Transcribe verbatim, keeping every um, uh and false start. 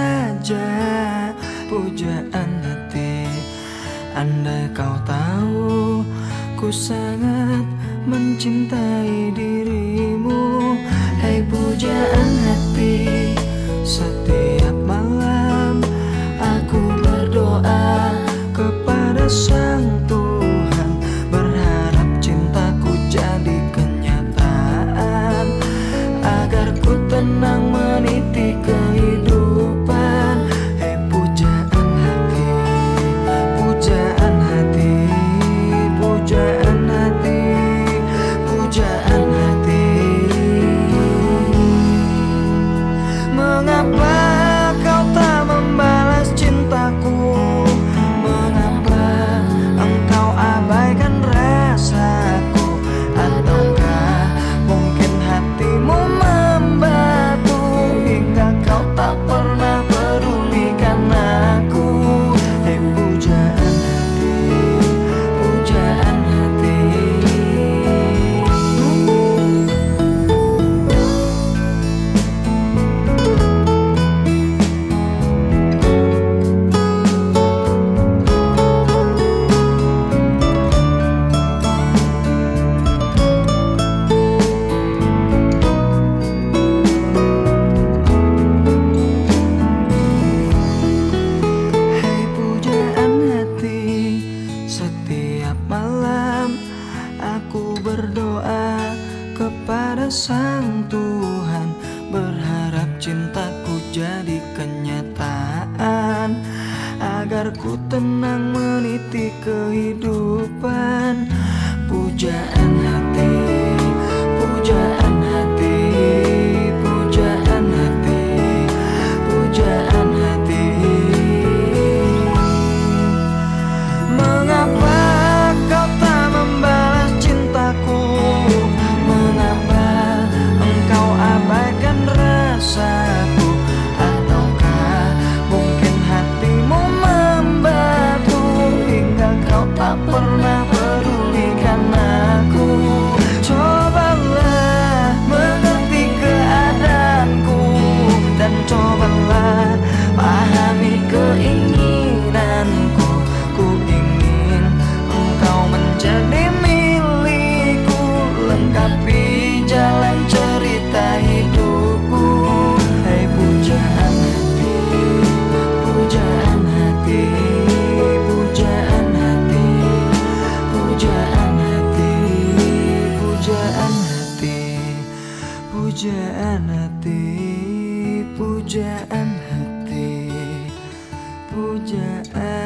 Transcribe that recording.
saja pujaan hati. Andai kau tahu ku sangat mencintai dirimu. Hai pujaan hati, setiap malam aku berdoa kepada Sang Tuhan, berharap cintaku jadi kenyataan, agar ku tenang meniti kehidupan. Hei pujaan hati, pujaan hati, pujaan hati, pujaan hati. Mengapa kau tak membalas cintaku? Mengapa engkau abaikan rasaku? Ataukah mungkin hatimu membatu hingga kau tak pernah pedulikan aku? Hei pujaan hati, pujaan hati. Hai pujaan hati, setiap malam aku berdoa kepada Sang Tuhan, berharap cintaku jadi kenyataan, agar ku tenang meniti kehidupan. Pujaan hati, pujaan hati, pujaan hati, pujaan hati. Mengapa kau tak membalas cintaku? Mengapa engkau abaikan rasaku? Ataukah mungkin hatimu membatu hingga kau tak pernah pedulikan aku? Cobalah mengerti keadaanku, dan cobalah pahami keinginanku. Ku ingin engkau menjadi milikku, lengkapi jalan cerita hidupku. Hai pujaan hati, pujaan hati, pujaan hati, pujaan hati, pujaan hati, pujaan hati, pujaan hati, pujaan